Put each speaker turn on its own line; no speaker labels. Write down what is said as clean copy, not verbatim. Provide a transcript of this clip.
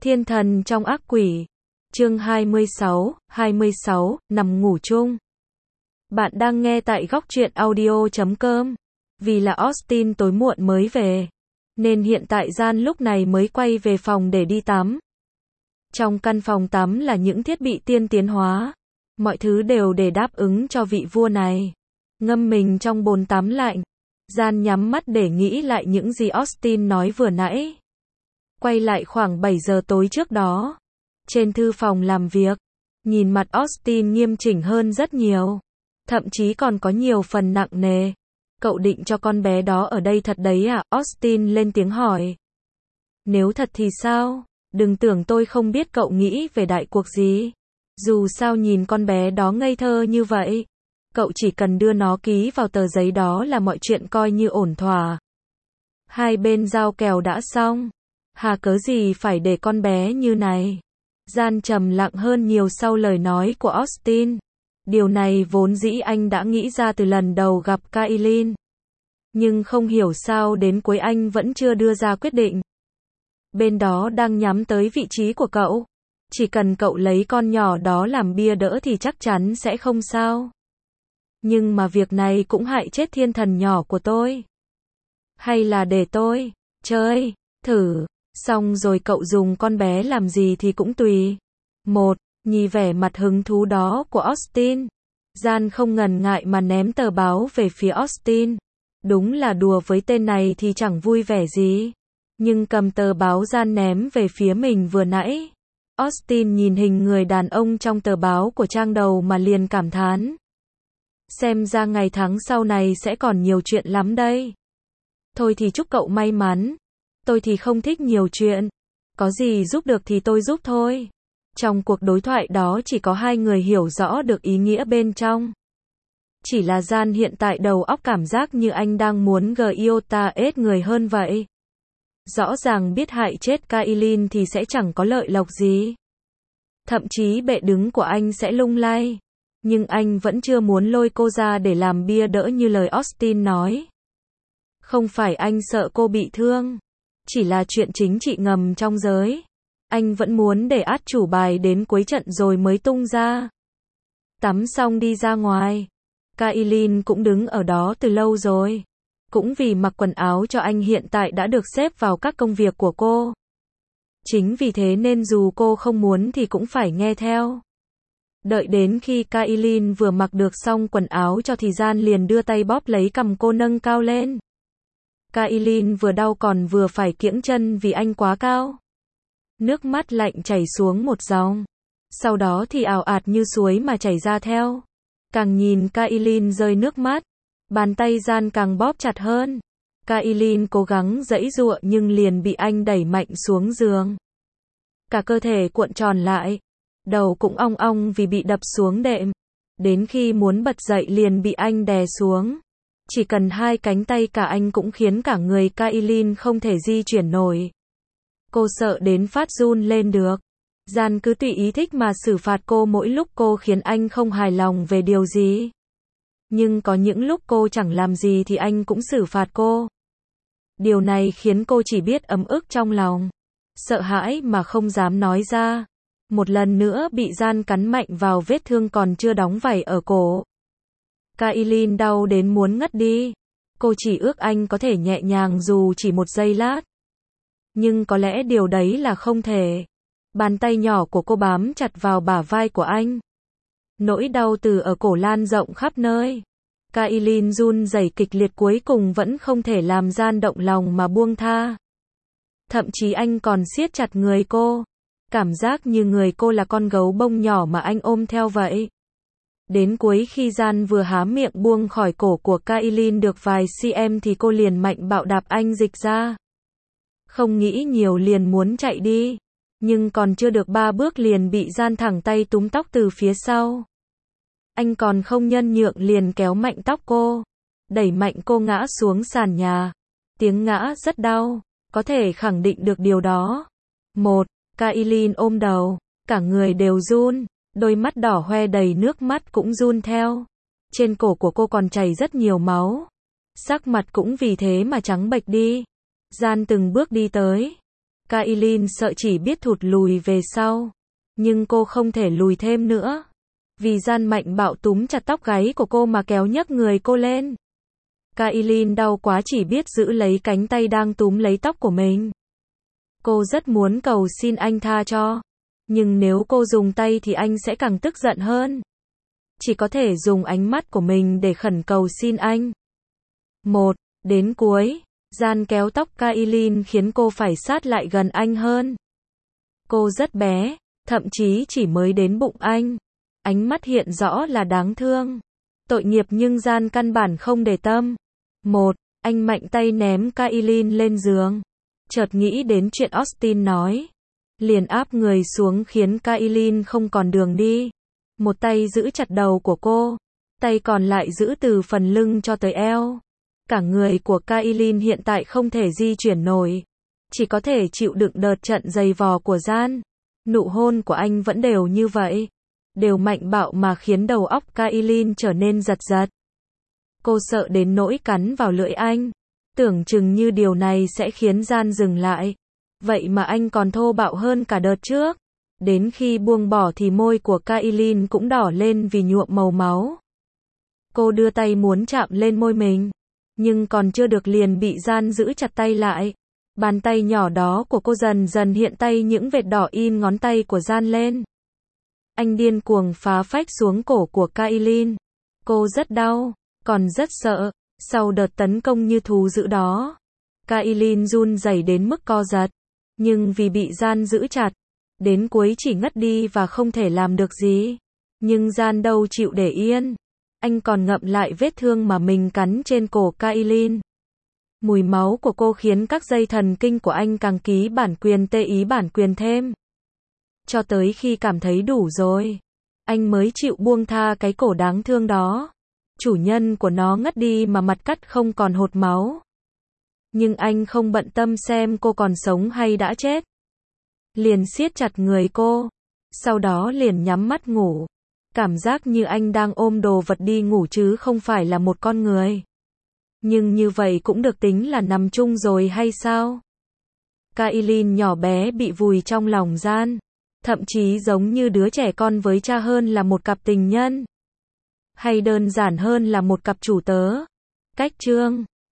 Thiên thần trong ác quỷ. Chương 26, nằm ngủ chung. Bạn đang nghe tại góc truyện audio.com. Vì là Austin tối muộn mới về, nên hiện tại Gian lúc này mới quay về phòng để đi tắm. Trong căn phòng tắm là những thiết bị tiên tiến hóa. Mọi thứ đều để đáp ứng cho vị vua này. Ngâm mình trong bồn tắm lạnh. Gian nhắm mắt để nghĩ lại những gì Austin nói vừa nãy. Quay lại khoảng 7 giờ tối trước đó. Trên thư phòng làm việc, nhìn mặt Austin nghiêm chỉnh hơn rất nhiều. Thậm chí còn có nhiều phần nặng nề. Cậu định cho con bé đó ở đây thật đấy à? Austin lên tiếng hỏi. Nếu thật thì sao? Đừng tưởng tôi không biết cậu nghĩ về đại cuộc gì. Dù sao nhìn con bé đó ngây thơ như vậy. Cậu chỉ cần đưa nó ký vào tờ giấy đó là mọi chuyện coi như ổn thỏa. Hai bên giao kèo đã xong. Hà cớ gì phải để con bé như này? Gian trầm lặng hơn nhiều sau lời nói của Austin. Điều này vốn dĩ anh đã nghĩ ra từ lần đầu gặp Kailin. Nhưng không hiểu sao đến cuối anh vẫn chưa đưa ra quyết định. Bên đó đang nhắm tới vị trí của cậu. Chỉ cần cậu lấy con nhỏ đó làm bia đỡ thì chắc chắn sẽ không sao. Nhưng mà việc này cũng hại chết thiên thần nhỏ của tôi. Hay là để tôi chơi thử, xong rồi cậu dùng con bé làm gì thì cũng tùy. Nhìn vẻ mặt hứng thú đó của Austin, Gian không ngần ngại mà ném tờ báo về phía Austin. Đúng là đùa với tên này thì chẳng vui vẻ gì. Nhưng cầm tờ báo Gian ném về phía mình vừa nãy. Austin nhìn hình người đàn ông trong tờ báo của trang đầu mà liền cảm thán. Xem ra ngày tháng sau này sẽ còn nhiều chuyện lắm đây. Thôi thì chúc cậu may mắn. Tôi thì không thích nhiều chuyện. Có gì giúp được thì tôi giúp thôi. Trong cuộc đối thoại đó chỉ có hai người hiểu rõ được ý nghĩa bên trong. Chỉ là Gian hiện tại đầu óc cảm giác như anh đang muốn Giota ết người hơn vậy. Rõ ràng biết hại chết Kailin thì sẽ chẳng có lợi lộc gì. Thậm chí bệ đứng của anh sẽ lung lay. Nhưng anh vẫn chưa muốn lôi cô ra để làm bia đỡ như lời Austin nói. Không phải anh sợ cô bị thương. Chỉ là chuyện chính trị ngầm trong giới. Anh vẫn muốn để át chủ bài đến cuối trận rồi mới tung ra. Tắm xong đi ra ngoài. Kailin cũng đứng ở đó từ lâu rồi. Cũng vì mặc quần áo cho anh hiện tại đã được xếp vào các công việc của cô. Chính vì thế nên dù cô không muốn thì cũng phải nghe theo. Đợi đến khi Kailin vừa mặc được xong quần áo cho thì Gian liền đưa tay bóp lấy cằm cô nâng cao lên. Kailin vừa đau còn vừa phải kiễng chân vì anh quá cao. Nước mắt lạnh chảy xuống một dòng. Sau đó thì ào ạt như suối mà chảy ra theo. Càng nhìn Kailin rơi nước mắt, bàn tay Gian càng bóp chặt hơn. Kailin cố gắng giãy giụa nhưng liền bị anh đẩy mạnh xuống giường. Cả cơ thể cuộn tròn lại. Đầu cũng ong ong vì bị đập xuống đệm. Đến khi muốn bật dậy liền bị anh đè xuống. Chỉ cần hai cánh tay cả anh cũng khiến cả người Kailin không thể di chuyển nổi. Cô sợ đến phát run lên được. Gian cứ tùy ý thích mà xử phạt cô mỗi lúc cô khiến anh không hài lòng về điều gì. Nhưng có những lúc cô chẳng làm gì thì anh cũng xử phạt cô. Điều này khiến cô chỉ biết ấm ức trong lòng. Sợ hãi mà không dám nói ra. Một lần nữa bị Gian cắn mạnh vào vết thương còn chưa đóng vảy ở cổ. Kailin đau đến muốn ngất đi. Cô chỉ ước anh có thể nhẹ nhàng dù chỉ một giây lát. Nhưng có lẽ điều đấy là không thể. Bàn tay nhỏ của cô bám chặt vào bả vai của anh. Nỗi đau từ ở cổ lan rộng khắp nơi. Kailin run rẩy kịch liệt cuối cùng vẫn không thể làm Gian động lòng mà buông tha. Thậm chí anh còn siết chặt người cô. Cảm giác như người cô là con gấu bông nhỏ mà anh ôm theo vậy. Đến cuối khi Gian vừa há miệng buông khỏi cổ của Kailin được vài cm thì cô liền mạnh bạo đạp anh dịch ra. Không nghĩ nhiều liền muốn chạy đi. Nhưng còn chưa được 3 bước liền bị Gian thẳng tay túm tóc từ phía sau. Anh còn không nhân nhượng liền kéo mạnh tóc cô. Đẩy mạnh cô ngã xuống sàn nhà. Tiếng ngã rất đau. Có thể khẳng định được điều đó. Kailin ôm đầu. Cả người đều run. Đôi mắt đỏ hoe đầy nước mắt cũng run theo. Trên cổ của cô còn chảy rất nhiều máu. Sắc mặt cũng vì thế mà trắng bệch đi. Gian từng bước đi tới. Kailin sợ chỉ biết thụt lùi về sau. Nhưng cô không thể lùi thêm nữa. Vì Gian mạnh bạo túm chặt tóc gáy của cô mà kéo nhấc người cô lên. Kailin đau quá chỉ biết giữ lấy cánh tay đang túm lấy tóc của mình. Cô rất muốn cầu xin anh tha cho. Nhưng nếu cô dùng tay thì anh sẽ càng tức giận hơn. Chỉ có thể dùng ánh mắt của mình để khẩn cầu xin anh. Đến cuối, Gian kéo tóc Kailin khiến cô phải sát lại gần anh hơn. Cô rất bé, thậm chí chỉ mới đến bụng anh. Ánh mắt hiện rõ là đáng thương. Tội nghiệp nhưng Gian căn bản không để tâm. Anh mạnh tay ném Kailin lên giường. Chợt nghĩ đến chuyện Austin nói. Liền áp người xuống khiến Kailin không còn đường đi. Một tay giữ chặt đầu của cô. Tay còn lại giữ từ phần lưng cho tới eo. Cả người của Kailin hiện tại không thể di chuyển nổi. Chỉ có thể chịu đựng đợt trận giày vò của Gian. Nụ hôn của anh vẫn đều như vậy. Đều mạnh bạo mà khiến đầu óc Kailin trở nên giật giật. Cô sợ đến nỗi cắn vào lưỡi anh. Tưởng chừng như điều này sẽ khiến Gian dừng lại. Vậy mà anh còn thô bạo hơn cả đợt trước. Đến khi buông bỏ thì môi của Kailin cũng đỏ lên vì nhuộm màu máu. Cô đưa tay muốn chạm lên môi mình. Nhưng còn chưa được liền bị Gian giữ chặt tay lại. Bàn tay nhỏ đó của cô dần dần hiện tay những vệt đỏ in ngón tay của Gian lên. Anh điên cuồng phá phách xuống cổ của Kailin. Cô rất đau, còn rất sợ. Sau đợt tấn công như thú dữ đó, Kailin run rẩy đến mức co giật. Nhưng vì bị Gian giữ chặt, đến cuối chỉ ngất đi và không thể làm được gì. Nhưng Gian đâu chịu để yên. Anh còn ngậm lại vết thương mà mình cắn trên cổ Kailin. Mùi máu của cô khiến các dây thần kinh của anh càng ký bản quyền tê ý bản quyền thêm. Cho tới khi cảm thấy đủ rồi, anh mới chịu buông tha cái cổ đáng thương đó. Chủ nhân của nó ngất đi mà mặt cắt không còn hột máu. Nhưng anh không bận tâm xem cô còn sống hay đã chết. Liền siết chặt người cô. Sau đó liền nhắm mắt ngủ. Cảm giác như anh đang ôm đồ vật đi ngủ chứ không phải là một con người. Nhưng như vậy cũng được tính là nằm chung rồi hay sao? Kailin nhỏ bé bị vùi trong lòng Gian. Thậm chí giống như đứa trẻ con với cha hơn là một cặp tình nhân. Hay đơn giản hơn là một cặp chủ tớ. Cách chương